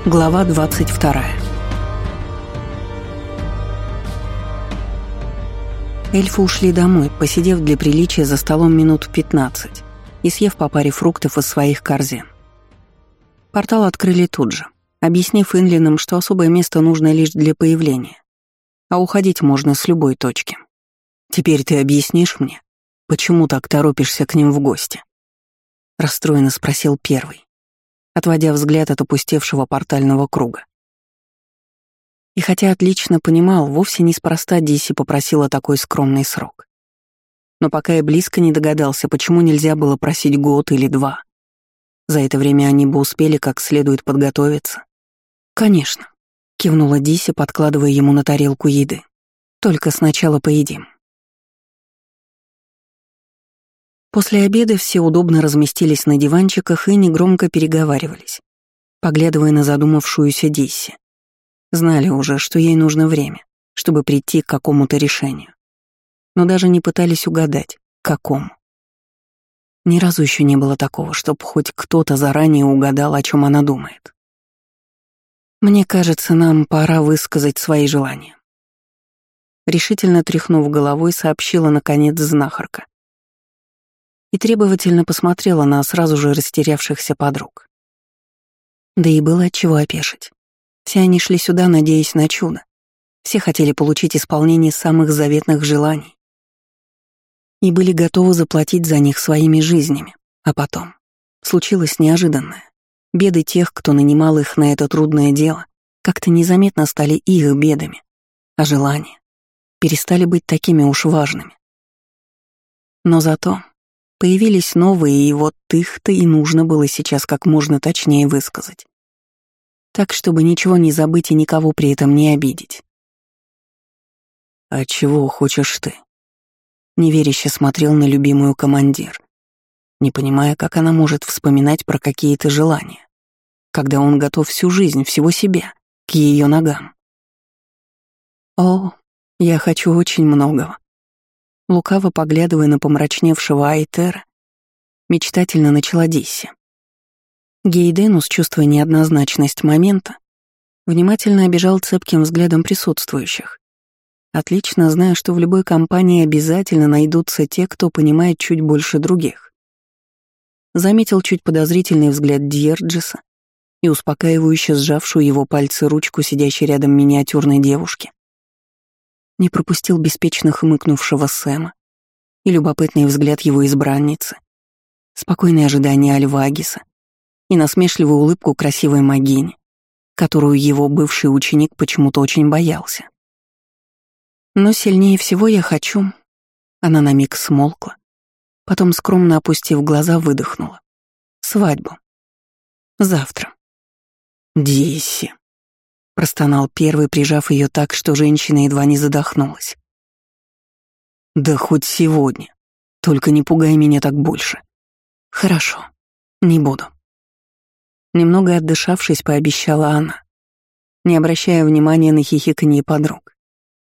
Глава 22. Эльфы ушли домой, посидев для приличия за столом минут 15 и съев по паре фруктов из своих корзин. Портал открыли тут же, объяснив инлинам, что особое место нужно лишь для появления, а уходить можно с любой точки. «Теперь ты объяснишь мне, почему так торопишься к ним в гости?» — расстроенно спросил первый, отводя взгляд от опустевшего портального круга. И хотя отлично понимал, вовсе неспроста Диси попросила такой скромный срок. Но пока и близко не догадался, почему нельзя было просить год или два. За это время они бы успели как следует подготовиться. «Конечно», — кивнула Диси, подкладывая ему на тарелку еды. «Только сначала поедим». После обеда все удобно разместились на диванчиках и негромко переговаривались, поглядывая на задумавшуюся Дисси. Знали уже, что ей нужно время, чтобы прийти к какому-то решению. Но даже не пытались угадать, к какому. Ни разу еще не было такого, чтобы хоть кто-то заранее угадал, о чем она думает. «Мне кажется, нам пора высказать свои желания». Решительно тряхнув головой, сообщила, наконец, знахарка. И требовательно посмотрела на сразу же растерявшихся подруг. Да и было от чего опешить. Все они шли сюда, надеясь на чудо. Все хотели получить исполнение самых заветных желаний. И были готовы заплатить за них своими жизнями. А потом случилось неожиданное. Беды тех, кто нанимал их на это трудное дело, как-то незаметно стали их бедами, а желания перестали быть такими уж важными. Но зато появились новые, и вот их-то и нужно было сейчас как можно точнее высказать. Так, чтобы ничего не забыть и никого при этом не обидеть. «А чего хочешь ты?» Неверяще смотрел на любимую командир, не понимая, как она может вспоминать про какие-то желания, когда он готов всю жизнь, всего себя, к ее ногам. «О, я хочу очень многого». Лукаво поглядывая на помрачневшего Айтера, мечтательно начала Дисси. Гейденус, чувствуя неоднозначность момента, внимательно обижал цепким взглядом присутствующих, отлично зная, что в любой компании обязательно найдутся те, кто понимает чуть больше других. Заметил чуть подозрительный взгляд Дьерджеса и успокаивающе сжавшую его пальцы ручку сидящей рядом миниатюрной девушки. Не пропустил беспечно хмыкнувшего Сэма и любопытный взгляд его избранницы, спокойное ожидание Альвагиса и насмешливую улыбку красивой Магини, которую его бывший ученик почему-то очень боялся. Но сильнее всего я хочу... Она на миг смолкла, потом, скромно опустив глаза, выдохнула. Свадьбу. Завтра. «Дисси», — простонал первый, прижав ее так, что женщина едва не задохнулась. «Да хоть сегодня. Только не пугай меня так больше». «Хорошо, не буду». Немного отдышавшись, пообещала она, не обращая внимания на хихиканье подруг.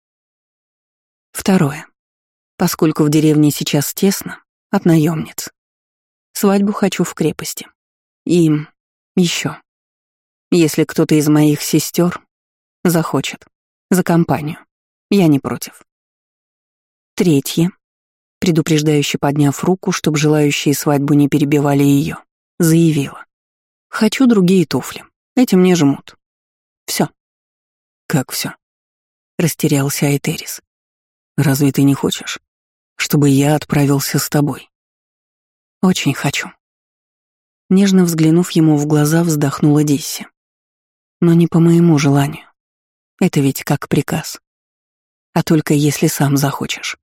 Второе. Поскольку в деревне сейчас тесно, от наемниц. Свадьбу хочу в крепости. И еще. Если кто-то из моих сестер захочет. За компанию. Я не против. Третье. Предупреждающе подняв руку, чтобы желающие свадьбу не перебивали ее, заявила. Хочу другие туфли. Эти мне жмут. Все. Как все? Растерялся Айтерис. Разве ты не хочешь, чтобы я отправился с тобой? Очень хочу. Нежно взглянув ему в глаза, вздохнула Дисси. Но не по моему желанию. Это ведь как приказ. А только если сам захочешь.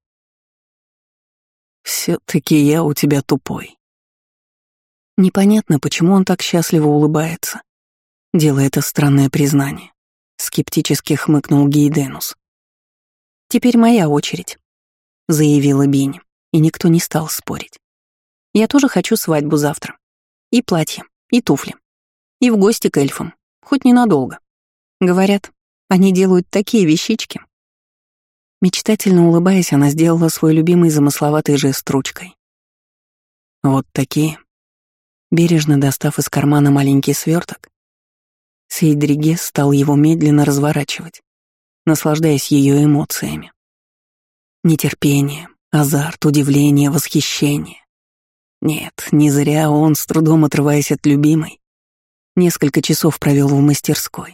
Все-таки я у тебя тупой. Непонятно, почему он так счастливо улыбается, делая это странное признание. Скептически хмыкнул Гейденус. «Теперь моя очередь», — заявила Бини, и никто не стал спорить. «Я тоже хочу свадьбу завтра. И платье, и туфли. И в гости к эльфам, хоть ненадолго. Говорят, они делают такие вещички». Мечтательно улыбаясь, она сделала свой любимый замысловатый жест ручкой. «Вот такие». Бережно достав из кармана маленький сверток, Сейдригес стал его медленно разворачивать, наслаждаясь ее эмоциями. Нетерпение, азарт, удивление, восхищение. Нет, не зря он, с трудом отрываясь от любимой, несколько часов провел в мастерской.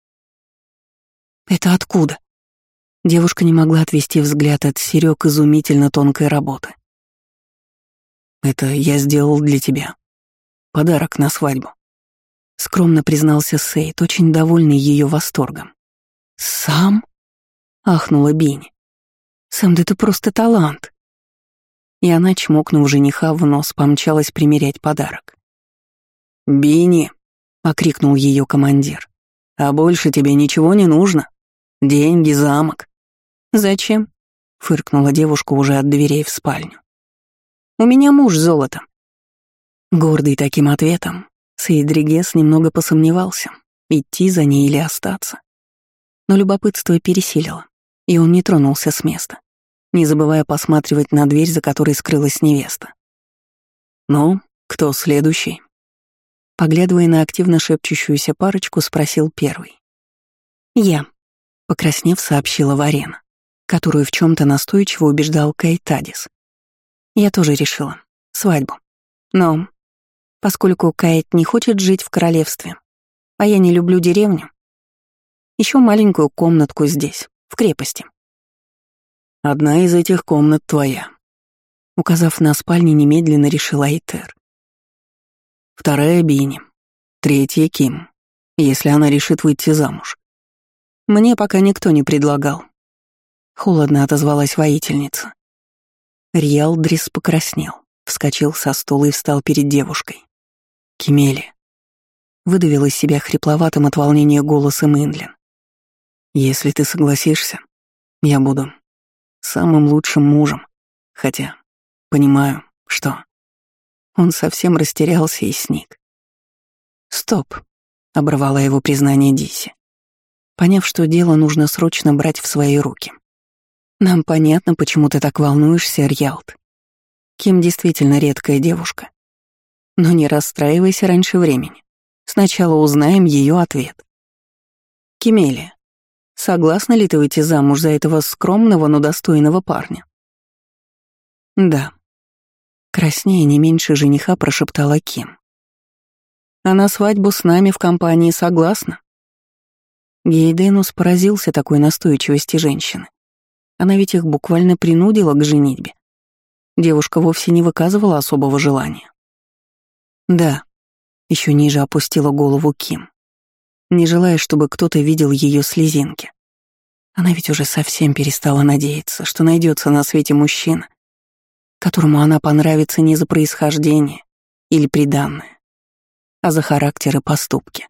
«Это откуда?» Девушка не могла отвести взгляд от серёг изумительно тонкой работы. «Это я сделал для тебя. Подарок на свадьбу», — скромно признался Сейд, очень довольный ее восторгом. «Сам?» — ахнула Бинни. «Сэм, да ты просто талант!» И она, чмокнув жениха в нос, помчалась примерять подарок. «Бинни!» — окрикнул ее командир. «А больше тебе ничего не нужно? Деньги, замок?» «Зачем?» — фыркнула девушка уже от дверей в спальню. «У меня муж с золотом». Гордый таким ответом, Сейдригес немного посомневался, идти за ней или остаться. Но любопытство пересилило, и он не тронулся с места, не забывая посматривать на дверь, за которой скрылась невеста. «Ну, кто следующий?» Поглядывая на активно шепчущуюся парочку, спросил первый. «Я», — покраснев, сообщила Варена, которую в чем то настойчиво убеждал Кайтадис. «Я тоже решила. Свадьбу. Но поскольку Кайт не хочет жить в королевстве, а я не люблю деревню, еще маленькую комнатку здесь, в крепости». «Одна из этих комнат твоя», — указав на спальню, немедленно решил Айтер. «Вторая — Бинни, третья — Ким, если она решит выйти замуж». «Мне пока никто не предлагал», — холодно отозвалась воительница. Риалдрис покраснел, вскочил со стула и встал перед девушкой. «Кимели», — выдавил из себя хрипловатым от волнения голосом Инлин. «Если ты согласишься, я буду самым лучшим мужем, хотя понимаю, что...» Он совсем растерялся и сник. «Стоп», — оборвала его признание Диси, поняв, что дело нужно срочно брать в свои руки. «Нам понятно, почему ты так волнуешься, Рьялд. Ким действительно редкая девушка. Но не расстраивайся раньше времени. Сначала узнаем ее ответ. Кимелия, согласна ли ты выйти замуж за этого скромного, но достойного парня?» «Да». Краснея не меньше жениха прошептала Ким. «А на свадьбу с нами в компании согласна?» Гейденус поразился такой настойчивости женщины. Она ведь их буквально принудила к женитьбе. Девушка вовсе не выказывала особого желания. «Да», — еще ниже опустила голову Ким, не желая, чтобы кто-то видел ее слезинки. Она ведь уже совсем перестала надеяться, что найдется на свете мужчина, которому она понравится не за происхождение или приданное, а за характер и поступки.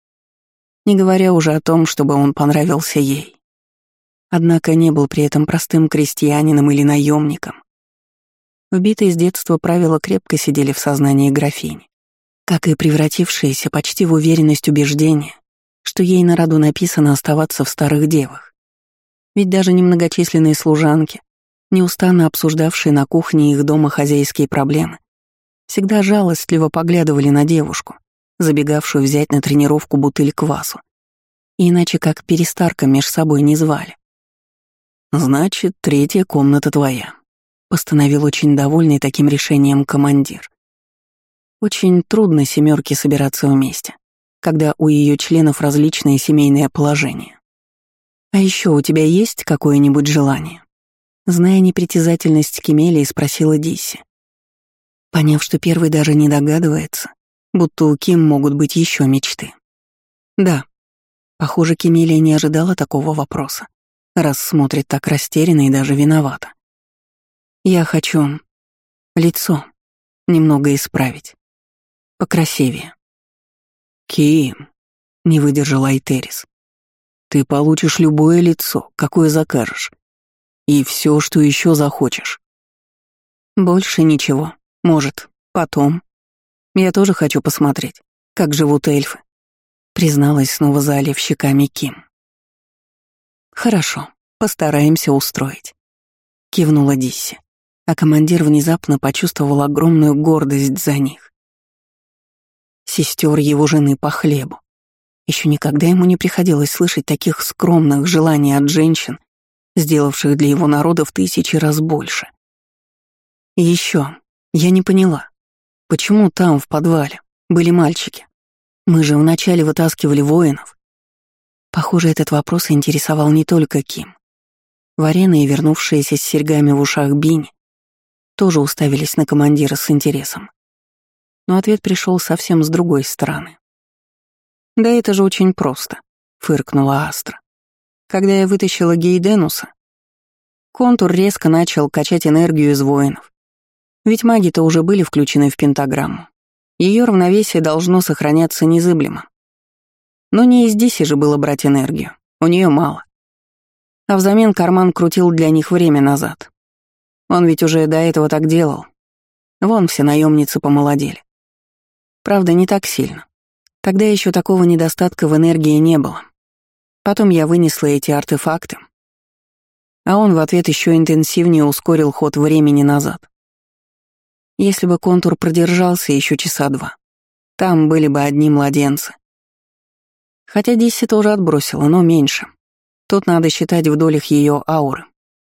Не говоря уже о том, чтобы он понравился ей. Однако не был при этом простым крестьянином или наемником. Вбитые с детства правила крепко сидели в сознании графини, как и превратившиеся почти в уверенность убеждения, что ей на роду написано оставаться в старых девах. Ведь даже немногочисленные служанки, неустанно обсуждавшие на кухне их дома хозяйские проблемы, всегда жалостливо поглядывали на девушку, забегавшую взять на тренировку бутыль квасу. И иначе как перестарка меж собой не звали. «Значит, третья комната твоя», — постановил очень довольный таким решением командир. Очень трудно семерке собираться вместе, когда у ее членов различные семейные положения. «А еще у тебя есть какое-нибудь желание?» Зная непритязательность Кимелии, спросила Дисси. Поняв, что первый даже не догадывается, будто у Ким могут быть еще мечты. «Да». Похоже, Кимелия не ожидала такого вопроса, раз смотрит так растерянно и даже виновата. «Я хочу лицо немного исправить. Покрасивее». «Ким», — не выдержал Айтерис, — «ты получишь любое лицо, какое закажешь. И все, что еще захочешь». «Больше ничего. Может, потом. Я тоже хочу посмотреть, как живут эльфы», — призналась снова залив щеками Ким. «Хорошо, постараемся устроить», — кивнула Дисси, а командир внезапно почувствовал огромную гордость за них. Сестер его жены по хлебу. Еще никогда ему не приходилось слышать таких скромных желаний от женщин, сделавших для его народа в 1000 раз больше. И еще, я не поняла, почему там, в подвале, были мальчики? Мы же вначале вытаскивали воинов. Похоже, этот вопрос интересовал не только Ким. Варена и вернувшиеся с серьгами в ушах Бинь тоже уставились на командира с интересом. Но ответ пришел совсем с другой стороны. «Да это же очень просто», — фыркнула Астра. «Когда я вытащила Гейденуса, контур резко начал качать энергию из воинов. Ведь маги-то уже были включены в пентаграмму. Ее равновесие должно сохраняться незыблемо. Но не из Диси же было брать энергию, у нее мало. А взамен карман крутил для них время назад. Он ведь уже до этого так делал. Вон все наемницы помолодели. Правда, не так сильно. Тогда еще такого недостатка в энергии не было. Потом я вынесла эти артефакты, а он в ответ еще интенсивнее ускорил ход времени назад. Если бы контур продержался еще часа 2, там были бы одни младенцы. Хотя Дисси тоже отбросила, но меньше. Тут надо считать в долях ее ауры.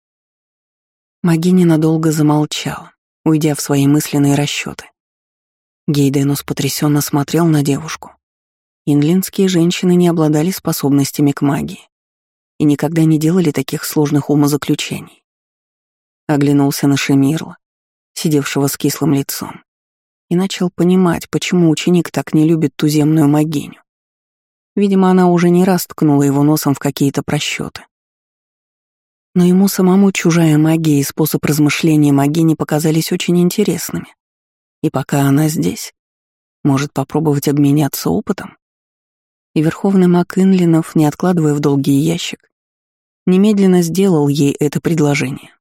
Магиня надолго замолчала, уйдя в свои мысленные расчеты. Гейденус потрясенно смотрел на девушку. Инлинские женщины не обладали способностями к магии и никогда не делали таких сложных умозаключений. Оглянулся на Шемирла, сидевшего с кислым лицом, и начал понимать, почему ученик так не любит туземную магиню. Видимо, она уже не раз ткнула его носом в какие-то просчеты. Но ему самому чужая магия и способ размышления магини показались очень интересными. И пока она здесь, может попробовать обменяться опытом? И верховный маг Инлинов, не откладывая в долгий ящик, немедленно сделал ей это предложение.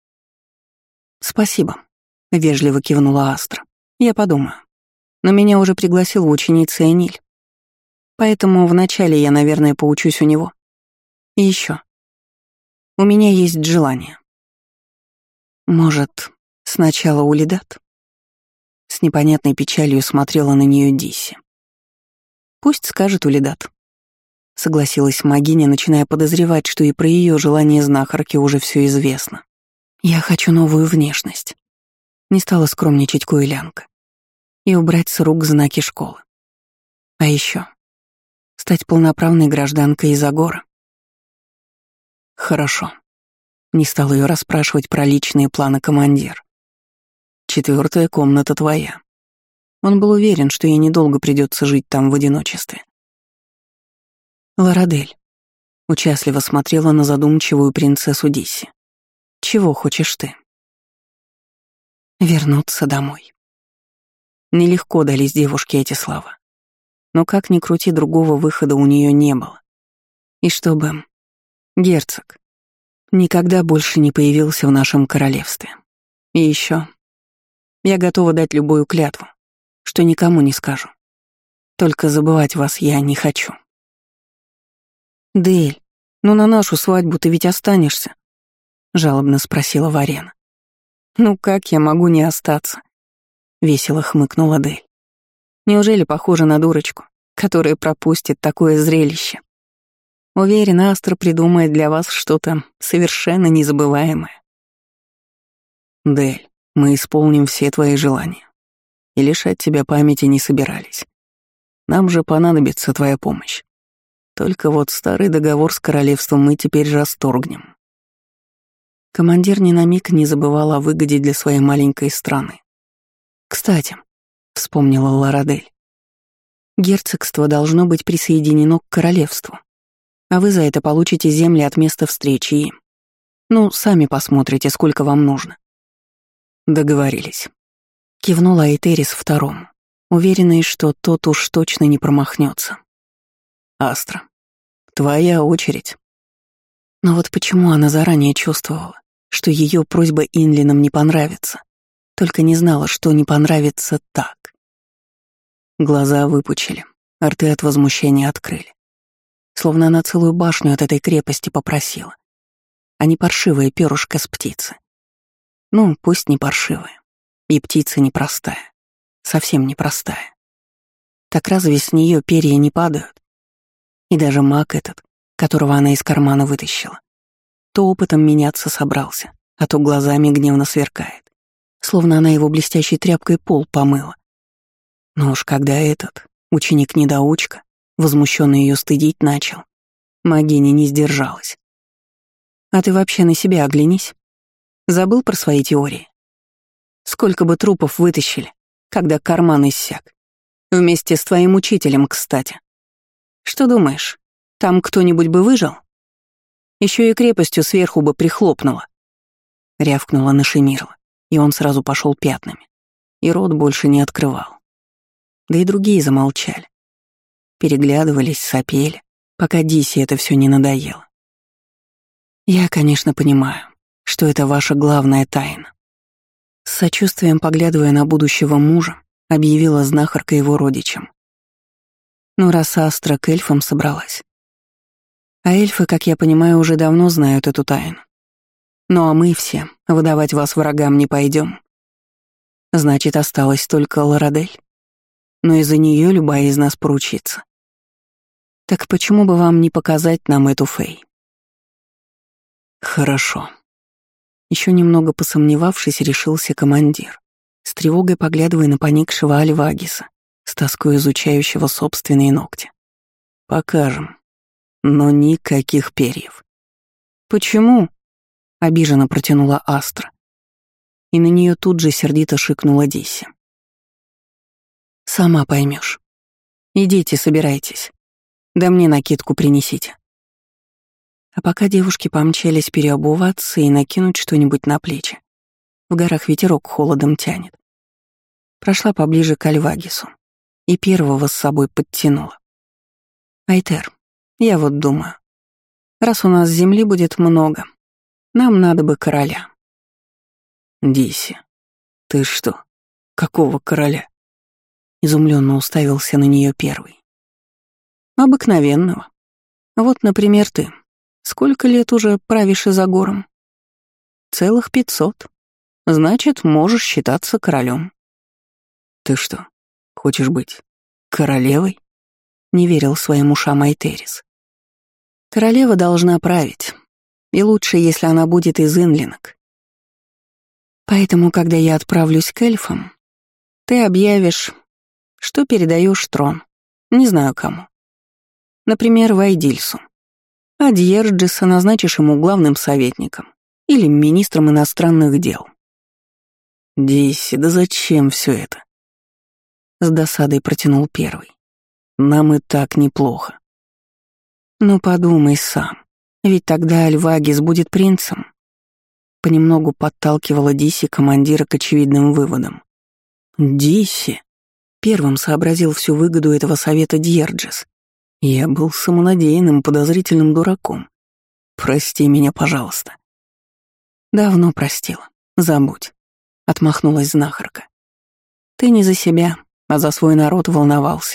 «Спасибо», — вежливо кивнула Астра. «Я подумаю. Но меня уже пригласил в ученицы Эниль. Поэтому вначале я, наверное, поучусь у него. И еще. У меня есть желание. Может, сначала у Лидат?» С непонятной печалью смотрела на нее Дисси. «Пусть скажет Улидат», — согласилась магиня, начиная подозревать, что и про ее желание знахарки уже все известно. «Я хочу новую внешность», — не стала скромничать Куэлянка, «и убрать с рук знаки школы. А еще стать полноправной гражданкой Изагора». «Хорошо», — не стал ее расспрашивать про личные планы командир. «4-я комната твоя». Он был уверен, что ей недолго придется жить там в одиночестве. «Ларадель», — участливо смотрела на задумчивую принцессу Дисси. «Чего хочешь ты?» «Вернуться домой». Нелегко дались девушке эти слова. Но как ни крути, другого выхода у нее не было. И чтобы герцог никогда больше не появился в нашем королевстве. И еще я готова дать любую клятву, что никому не скажу. Только забывать вас я не хочу. «Дель, ну на нашу свадьбу ты ведь останешься?» — жалобно спросила Варена. «Ну как я могу не остаться?» — весело хмыкнула Дель. «Неужели похожа на дурочку, которая пропустит такое зрелище? Уверена, Астра придумает для вас что-то совершенно незабываемое». «Дель, мы исполним все твои желания. И лишать тебя памяти не собирались. Нам же понадобится твоя помощь. Только вот старый договор с королевством мы теперь расторгнем». Командир ни на миг не забывал о выгоде для своей маленькой страны. «Кстати», — вспомнила Ларадель, «герцогство должно быть присоединено к королевству, а вы за это получите земли от места встречи и... Ну, сами посмотрите, сколько вам нужно». «Договорились», — кивнула Айтерис второму, уверенный, что тот уж точно не промахнется. «Астра, твоя очередь». Но вот почему она заранее чувствовала, что ее просьба Инлинам не понравится, только не знала, что не понравится так. Глаза выпучили, рты от возмущения открыли. Словно она целую башню от этой крепости попросила, а не паршивое перышко с птицы. Ну, пусть не паршивая. И птица непростая. Совсем непростая. Так разве с нее перья не падают? И даже маг этот, которого она из кармана вытащила, то опытом меняться собрался, а то глазами гневно сверкает, словно она его блестящей тряпкой пол помыла. Но уж когда этот, ученик-недоучка, возмущенно ее стыдить начал, Магиня не сдержалась. «А ты вообще на себя оглянись. Забыл про свои теории? Сколько бы трупов вытащили, когда карман иссяк? Вместе с твоим учителем, кстати. Что думаешь, там кто-нибудь бы выжил? Еще и крепостью сверху бы прихлопнула». Рявкнула на Шемирла, и он сразу пошел пятнами, и рот больше не открывал. Да и другие замолчали. Переглядывались, сопели, пока Дисе это все не надоело. «Я, конечно, понимаю, что это ваша главная тайна». С сочувствием, поглядывая на будущего мужа, объявила знахарка его родичам. Ну, раз Астра к эльфам собралась. А эльфы, как я понимаю, уже давно знают эту тайну. Ну а мы все выдавать вас врагам не пойдем. Значит, осталась только Лорадель. Но из-за нее любая из нас поручится. Так почему бы вам не показать нам эту Фей? Хорошо. Еще немного посомневавшись, решился командир, с тревогой поглядывая на поникшего Альвагиса, с тоской изучающего собственные ногти. Покажем. Но никаких перьев. Почему? Обиженно протянула Астра. И на нее тут же сердито шикнула Дисси. Сама поймешь. Идите, собирайтесь. Да мне накидку принесите. А пока девушки помчались переобуваться и накинуть что-нибудь на плечи. В горах ветерок холодом тянет. Прошла поближе к Альвагису и первого с собой подтянула. «Айтер, я вот думаю, раз у нас земли будет много, нам надо бы короля». «Дисси, ты что? Какого короля?» Изумленно уставился на нее первый. «Обыкновенного. Вот, например, ты. Сколько лет уже правишь Изагором? Целых 500. Значит, можешь считаться королем». «Ты что, хочешь быть королевой?» Не верил своим ушам Айтерис. «Королева должна править, и лучше, если она будет из инлинок. Поэтому, когда я отправлюсь к эльфам, ты объявишь, что передаешь трон, не знаю кому. Например, Вайдильсу. А Дьерджиса назначишь ему главным советником или министром иностранных дел». «Дисси, да зачем все это?» С досадой протянул первый. «Нам и так неплохо». «Ну подумай сам, ведь тогда Альвагис будет принцем». Понемногу подталкивала Дисси командира к очевидным выводам. «Дисси?» Первым сообразил всю выгоду этого совета Дьерджис. «Я был самонадеянным, подозрительным дураком. Прости меня, пожалуйста». «Давно простила. Забудь», — отмахнулась знахарка. «Ты не за себя, а за свой народ волновался».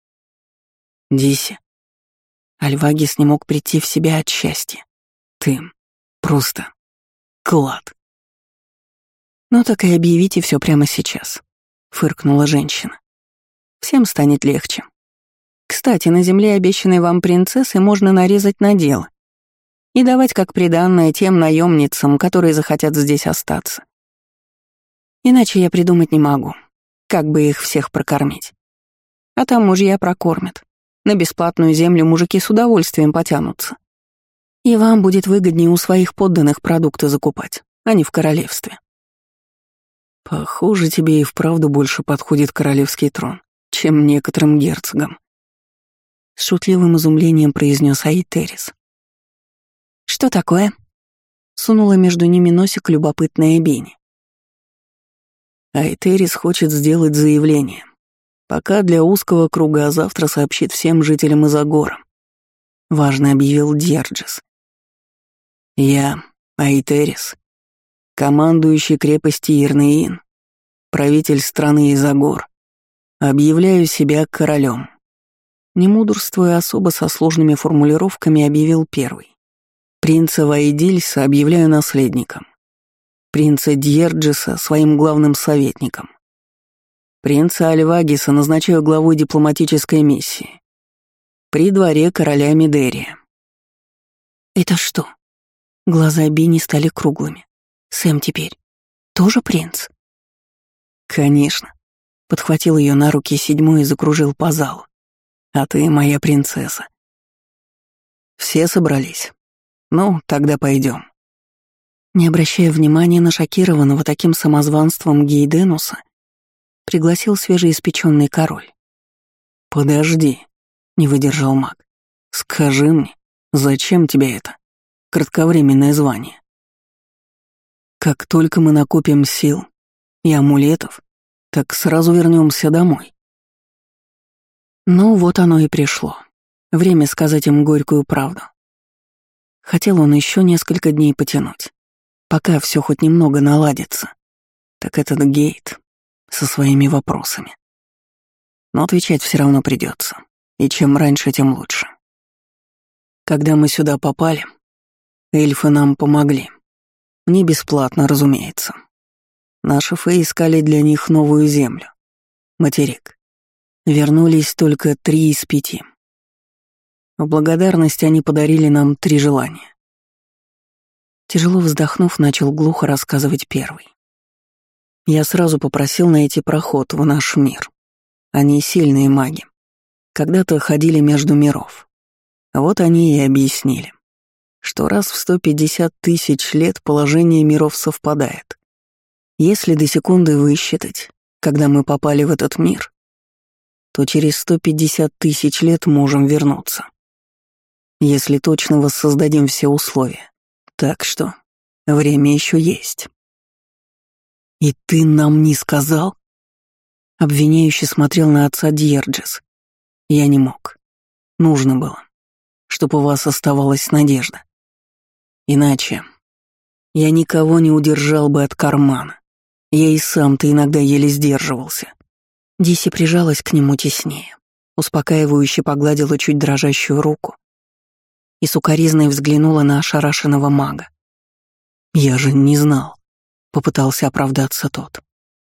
«Дисси». Альвагис не мог прийти в себя от счастья. «Ты просто клад». «Ну так и объявите все прямо сейчас», — фыркнула женщина. «Всем станет легче. Кстати, на земле, обещанной вам принцессой, можно нарезать на дело и давать как приданное тем наемницам, которые захотят здесь остаться. Иначе я придумать не могу, как бы их всех прокормить. А там мужья прокормят. На бесплатную землю мужики с удовольствием потянутся. И вам будет выгоднее у своих подданных продукты закупать, а не в королевстве». «Похоже, тебе и вправду больше подходит королевский трон, чем некоторым герцогам», — с шутливым изумлением произнес Айтерис. «Что такое?» — сунула между ними носик любопытная Бени. «Айтерис хочет сделать заявление. Пока для узкого круга, а завтра сообщит всем жителям Изагора», — важно объявил Дьерджис. «Я, Айтерис, командующий крепости Ирнеин, правитель страны Изагор, объявляю себя королем». Не мудрствуя особо со сложными формулировками, объявил первый. «Принца Вайдильса объявляю наследником. Принца Дьерджиса своим главным советником. Принца Альвагиса назначаю главой дипломатической миссии. при дворе короля Мидерия». «Это что?» Глаза Бини стали круглыми. «Сэм теперь тоже принц?» «Конечно», — подхватил ее на руки седьмой и закружил по залу. «А ты моя принцесса». «Все собрались? Ну, тогда пойдем». Не обращая внимания на шокированного таким самозванством Гейденуса, пригласил свежеиспеченный король. «Подожди», — не выдержал маг. «Скажи мне, зачем тебе это? Кратковременное звание. Как только мы накопим сил и амулетов, так сразу вернемся домой». Ну вот оно и пришло. Время сказать им горькую правду. Хотел он еще несколько дней потянуть, пока все хоть немного наладится. Так этот Гейт со своими вопросами. Но отвечать все равно придется, и чем раньше, тем лучше. Когда мы сюда попали, эльфы нам помогли. Не бесплатно, разумеется. Наши феи искали для них новую землю, материк. Вернулись только 3 из 5. В благодарность они подарили нам 3 желания. Тяжело вздохнув, начал глухо рассказывать первый. Я сразу попросил найти проход в наш мир. Они сильные маги. Когда-то ходили между миров. Вот они и объяснили, что раз в 150 тысяч лет положение миров совпадает. Если до секунды высчитать, когда мы попали в этот мир, то через 150 тысяч лет можем вернуться. Если точно воссоздадим все условия. Так что время еще есть. «И ты нам не сказал?» Обвиняющий смотрел на отца Дьерджес. «Я не мог. Нужно было, чтобы у вас оставалась надежда. Иначе я никого не удержал бы от кармана. Я и сам-то иногда еле сдерживался». Диси прижалась к нему теснее, успокаивающе погладила чуть дрожащую руку и сукоризной взглянула на ошарашенного мага. «Я же не знал», — попытался оправдаться тот.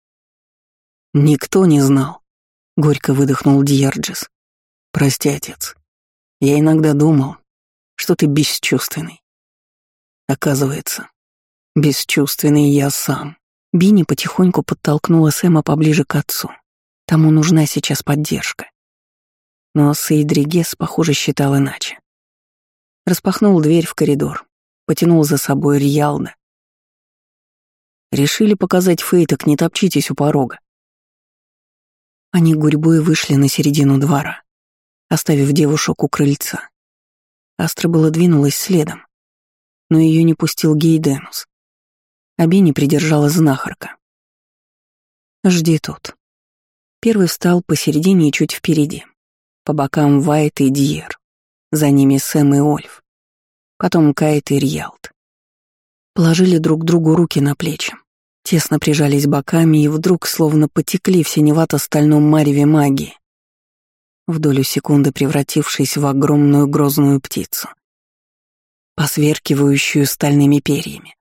«Никто не знал», — горько выдохнул Дьерджес. «Прости, отец. Я иногда думал, что ты бесчувственный. Оказывается, бесчувственный я сам». Бинни потихоньку подтолкнула Сэма поближе к отцу. Тому нужна сейчас поддержка. Но Сейдригес, похоже, считал иначе. Распахнул дверь в коридор, потянул за собой Рьялда. «Решили показать Фей, так не топчитесь у порога». Они гурьбой вышли на середину двора, оставив девушек у крыльца. Астра было двинулась следом, но ее не пустил Гейденус. А Бинни придержала знахарка. «Жди тут». Первый встал посередине и чуть впереди. По бокам Вайт и Дьер. За ними Сэм и Ольф. Потом Кайт и Рьялд. Положили друг другу руки на плечи. Тесно прижались боками и вдруг словно потекли в синевато-стальном мареве магии, в долю секунды превратившись в огромную грозную птицу, посверкивающую стальными перьями.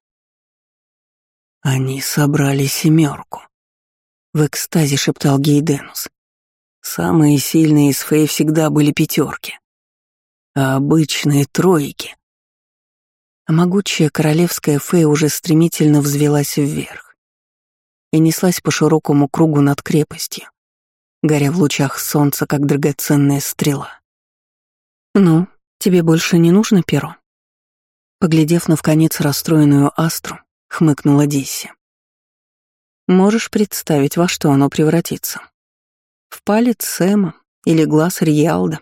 «Они собрали 7», — в экстазе шептал Гейденус. «Самые сильные из фей всегда были 5, а обычные 3». А могучая королевская фея уже стремительно взвелась вверх и неслась по широкому кругу над крепостью, горя в лучах солнца, как драгоценная стрела. «Ну, тебе больше не нужно перо?» Поглядев на вконец расстроенную Астру, хмыкнула Дисси. «Можешь представить, во что оно превратится? В палец Сэма или глаз Рьялда?»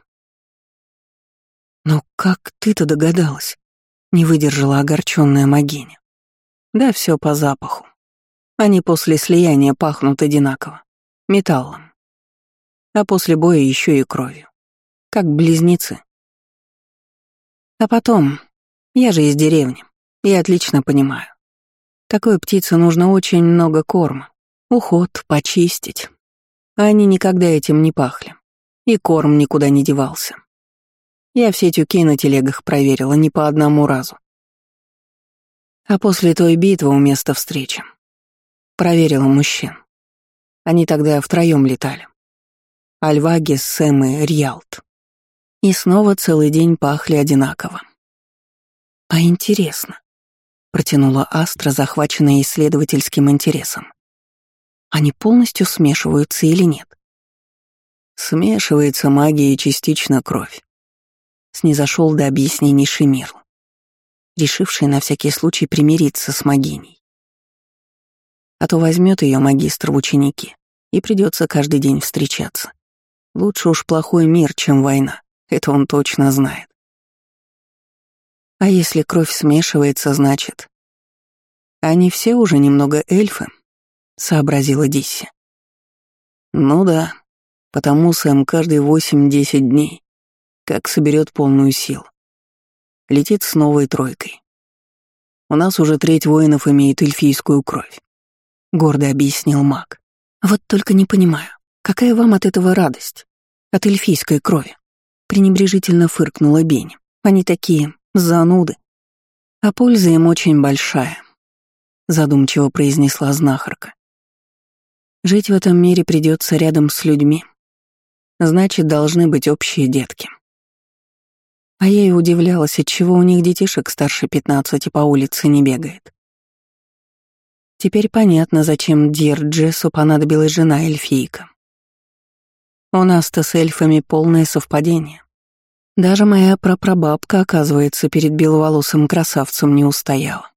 «Но как ты-то догадалась?» — не выдержала огорченная Магиня. «Да все по запаху. Они после слияния пахнут одинаково, металлом. А после боя еще и кровью. Как близнецы. А потом, я же из деревни, я отлично понимаю. Такой птице нужно очень много корма, уход, почистить. А они никогда этим не пахли. И корм никуда не девался. Я все тюки на телегах проверила не по одному разу. А после той битвы у места встречи проверила мужчин. Они тогда втроем летали. Альвагис, Сэм и Рьялд. И снова целый день пахли одинаково. «А интересно», — протянула Астра, захваченная исследовательским интересом. «Они полностью смешиваются или нет?» Смешивается магия и частично кровь. Снизошел до объяснений Шемирл, решивший на всякий случай примириться с могиней. А то возьмет ее магистр в ученики, и придется каждый день встречаться. Лучше уж плохой мир, чем война, это он точно знает. А если кровь смешивается, значит... Они все уже немного эльфы, сообразила Дисси. Ну да, потому Сэм каждые 8-10 дней как соберет полную силу. Летит с новой тройкой. У нас уже треть воинов имеет эльфийскую кровь, гордо объяснил маг. Вот только не понимаю, какая вам от этого радость? От эльфийской крови? Пренебрежительно фыркнула Бенни. Они такие зануды. А польза им очень большая, задумчиво произнесла знахарка. Жить в этом мире придется рядом с людьми. Значит, должны быть общие детки. А я и удивлялась, отчего у них детишек старше 15 по улице не бегает. Теперь понятно, зачем Дир Джессу понадобилась жена-эльфийка. У нас-то с эльфами полное совпадение. Даже моя прапрабабка, оказывается, перед беловолосым красавцем не устояла.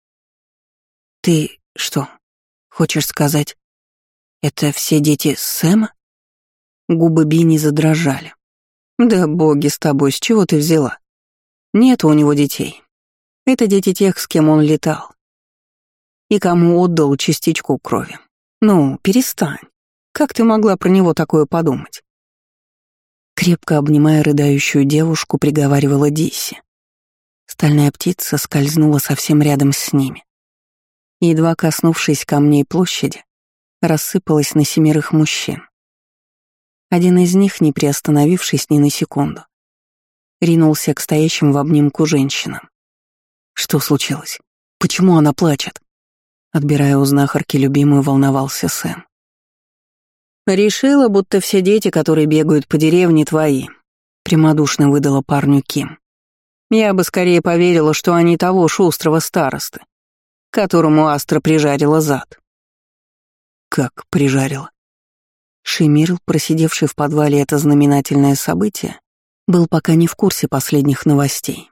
«Ты что, хочешь сказать, это все дети Сэма?» Губы Бини задрожали. «Да боги с тобой, с чего ты взяла? Нет у него детей. Это дети тех, с кем он летал. И кому отдал частичку крови. Ну, перестань. Как ты могла про него такое подумать?» Крепко обнимая рыдающую девушку, приговаривала Дисси. Стальная птица скользнула совсем рядом с ними. И, едва коснувшись камней площади, рассыпалась на 7 мужчин. Один из них, не приостановившись ни на секунду, ринулся к стоящим в обнимку женщинам. «Что случилось? Почему она плачет?» Отбирая у знахарки любимую, волновался Сэм. «Решила, будто все дети, которые бегают по деревне, твои», — прямодушно выдала парню Ким. «Я бы скорее поверила, что они того шустрого старосты, которому Астра прижарила зад». «Как прижарила?» Шемирл, просидевший в подвале это знаменательное событие, был пока не в курсе последних новостей.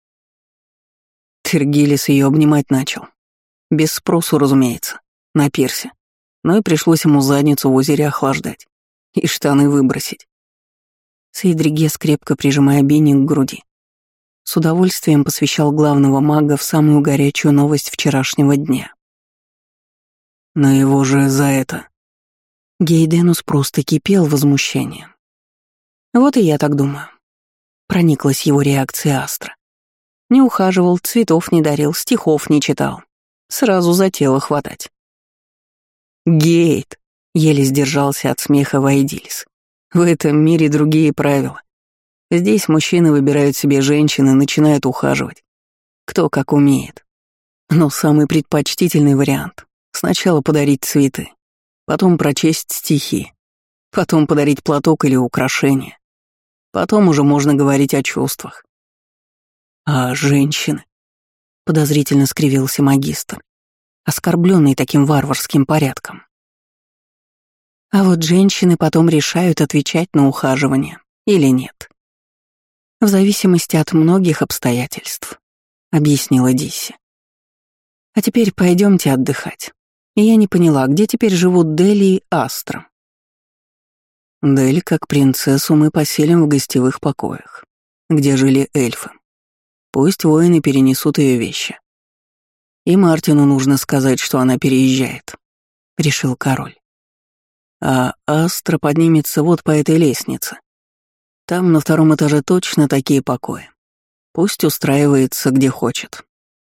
Тергилис ее обнимать начал. Без спросу, разумеется, на пирсе. Но и пришлось ему задницу в озере охлаждать и штаны выбросить. Сейдригес, крепко прижимая Бенни к груди, с удовольствием посвящал главного мага в самую горячую новость вчерашнего дня. Но его же за это... Гейденус просто кипел возмущением. Вот и я так думаю. Прониклась его реакция Астра. Не ухаживал, цветов не дарил, стихов не читал. Сразу за тело хватать. «Гейд!» — еле сдержался от смеха Вайдилис. «В этом мире другие правила. Здесь мужчины выбирают себе женщин и начинают ухаживать. Кто как умеет. Но самый предпочтительный вариант — сначала подарить цветы, потом прочесть стихи, потом подарить платок или украшение. Потом уже можно говорить о чувствах». «А женщины?» — подозрительно скривился магистр, оскорбленный таким варварским порядком. А вот женщины потом решают, отвечать на ухаживание или нет. В зависимости от многих обстоятельств, объяснила Дисси. А теперь пойдемте отдыхать. И я не поняла, где теперь живут Дели и Астра. Дель, как принцессу, мы поселим в гостевых покоях, где жили эльфы. Пусть воины перенесут ее вещи. И Мартину нужно сказать, что она переезжает, — решил король. А Астра поднимется вот по этой лестнице. Там на 2-м этаже точно такие покои. Пусть устраивается, где хочет.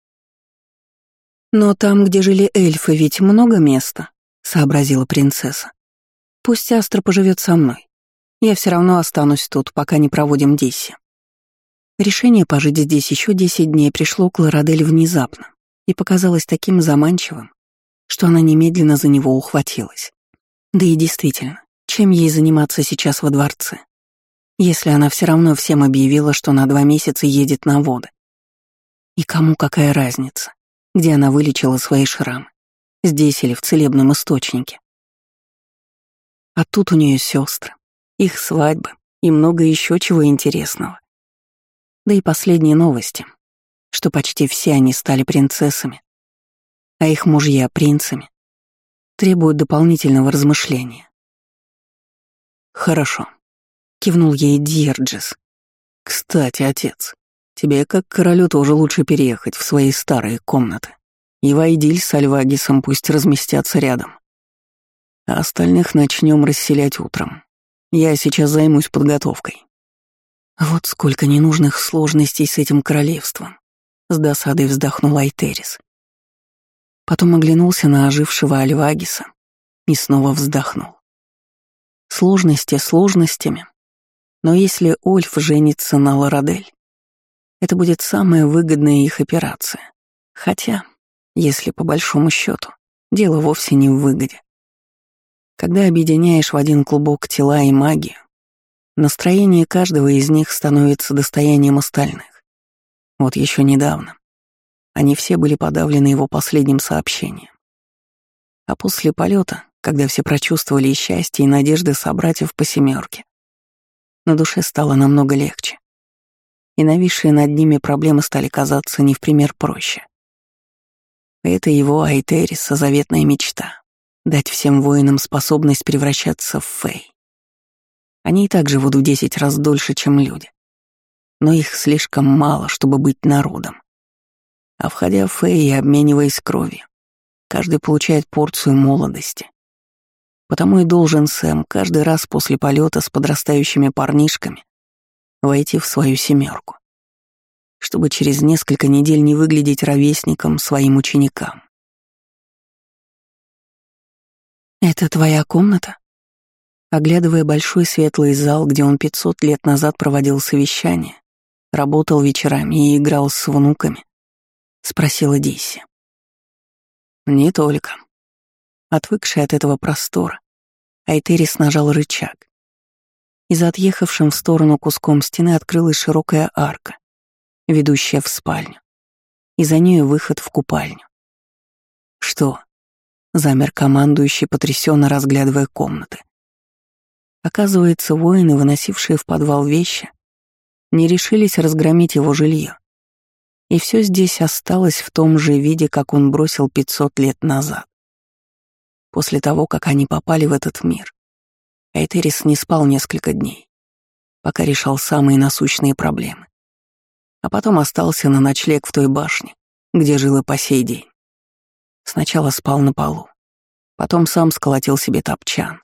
«Но там, где жили эльфы, ведь много места», — сообразила принцесса. «Пусть Астра поживет со мной. Я все равно останусь тут, пока не проводим Дисси». Решение пожить здесь еще 10 дней пришло к Лорадель внезапно и показалось таким заманчивым, что она немедленно за него ухватилась. Да и действительно, чем ей заниматься сейчас во дворце? если она все равно всем объявила, что на 2 месяца едет на воды? И кому какая разница, где она вылечила свои шрамы, здесь или в целебном источнике? А тут у нее сестры, их свадьбы и много еще чего интересного. Да и последние новости, что почти все они стали принцессами, а их мужья — принцами, требуют дополнительного размышления. «Хорошо», — кивнул ей Дьерджес. «Кстати, отец, тебе, как королю, тоже лучше переехать в свои старые комнаты. И Вайдиль с Альвагисом пусть разместятся рядом. А остальных начнем расселять утром. Я сейчас займусь подготовкой». Вот сколько ненужных сложностей с этим королевством. С досадой вздохнул Айтерис. Потом оглянулся на ожившего Альвагиса и снова вздохнул. Сложности сложностями, но если Ольф женится на Лорадель, это будет самая выгодная их операция. Хотя, если по большому счету, дело вовсе не в выгоде. Когда объединяешь в один клубок тела и магию, настроение каждого из них становится достоянием остальных. Вот еще недавно они все были подавлены его последним сообщением. А после полета, когда все прочувствовали и счастье, и надежды собратьев по семерке, на душе стало намного легче. И нависшие над ними проблемы стали казаться не в пример проще. Это его Айтериса заветная мечта — дать всем воинам способность превращаться в фей. Они и так живут в 10 раз дольше, чем люди. Но их слишком мало, чтобы быть народом. А входя в фей и обмениваясь кровью, каждый получает порцию молодости. Потому и должен Сэм каждый раз после полета с подрастающими парнишками войти в свою семерку, чтобы через несколько недель не выглядеть ровесником своим ученикам. «Это твоя комната?» Оглядывая большой светлый зал, где он 500 лет назад проводил совещания, работал вечерами и играл с внуками, спросила Дисси. «Не только». Отвыкший от этого простора, Айтерис нажал рычаг. И за отъехавшим в сторону куском стены открылась широкая арка, ведущая в спальню, и за нею выход в купальню. «Что?» — замер командующий, потрясенно разглядывая комнаты. Оказывается, воины, выносившие в подвал вещи, не решились разгромить его жилье. И все здесь осталось в том же виде, как он бросил 500 лет назад. После того, как они попали в этот мир, Айтерис не спал несколько дней, пока решал самые насущные проблемы. А потом остался на ночлег в той башне, где жил и по сей день. Сначала спал на полу, потом сам сколотил себе топчан.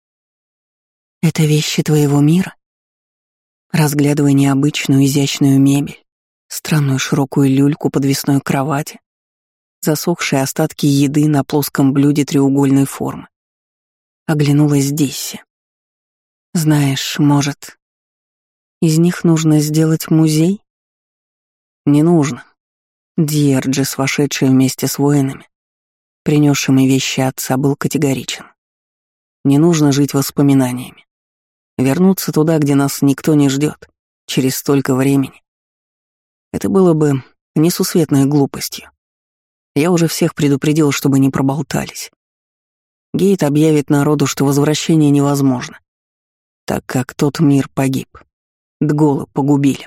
«Это вещи твоего мира?» Разглядывая необычную изящную мебель, странную широкую люльку подвесной кровати, засохшие остатки еды на плоском блюде треугольной формы, оглянулась Дисси. «Знаешь, может, из них нужно сделать музей?» «Не нужно». Дьерджес, вошедший вместе с воинами, принесшими вещи отца, был категоричен. «Не нужно жить воспоминаниями. Вернуться туда, где нас никто не ждет, через столько времени. Это было бы несусветной глупостью. Я уже всех предупредил, чтобы не проболтались. Гейт объявит народу, что возвращение невозможно, так как тот мир погиб. Дголы погубили».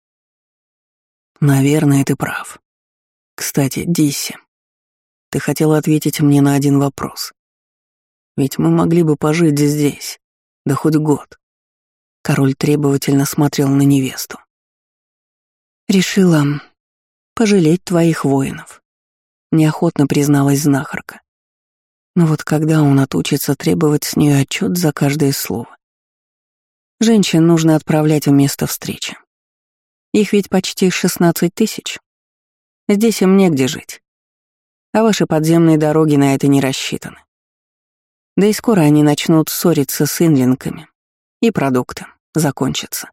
«Наверное, ты прав. Кстати, Дисси, ты хотела ответить мне на один вопрос. Ведь мы могли бы пожить здесь, да хоть год». Король требовательно смотрел на невесту. «Решила пожалеть твоих воинов», — неохотно призналась знахарка. Но вот когда он отучится требовать с нее отчет за каждое слово? Женщин нужно отправлять в место встречи. Их ведь почти 16 тысяч. Здесь им негде жить. А ваши подземные дороги на это не рассчитаны. Да и скоро они начнут ссориться с инлинками, и продукты закончатся.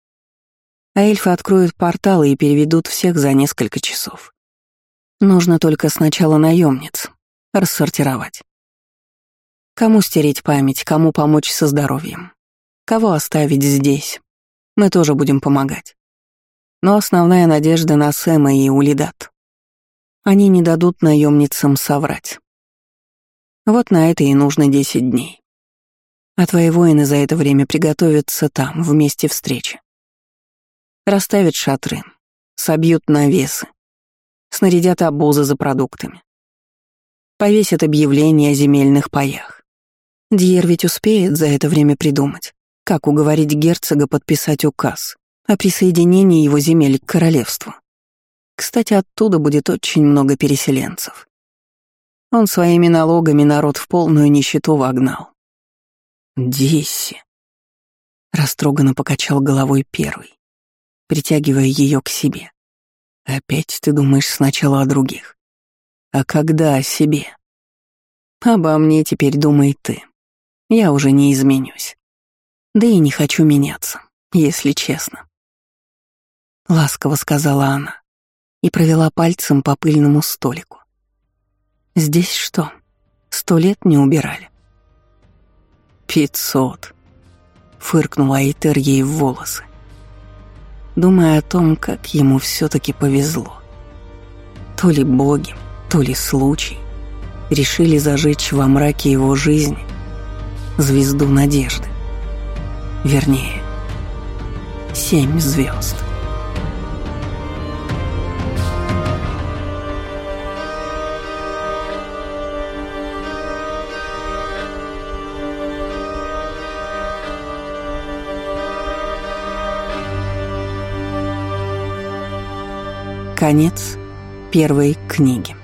А эльфы откроют порталы и переведут всех за несколько часов. Нужно только сначала наемниц рассортировать. Кому стереть память, кому помочь со здоровьем, кого оставить здесь, Мы тоже будем помогать. Но основная надежда на Сэма и Улидат. Они не дадут наемницам соврать. Вот на это и нужно 10 дней. А твои воины за это время приготовятся там, в месте встречи. Расставят шатры, собьют навесы, снарядят обозы за продуктами. Повесят объявления о земельных паях. Дьер ведь успеет за это время придумать, как уговорить герцога подписать указ о присоединении его земель к королевству. Кстати, оттуда будет очень много переселенцев. Он своими налогами народ в полную нищету вогнал. «Дисси», — растроганно покачал головой первый, притягивая ее к себе. «Опять ты думаешь сначала о других? А когда о себе? Обо мне теперь думай ты. Я уже не изменюсь. Да и не хочу меняться, если честно». Ласково сказала она и провела пальцем по пыльному столику. «Здесь что, 100 лет не убирали?» 500, фыркнула Айтер ей в волосы, думая о том, как ему все-таки повезло. То ли боги, то ли случай решили зажечь во мраке его жизни звезду надежды. Вернее, 7 звезд. Конец первой книги.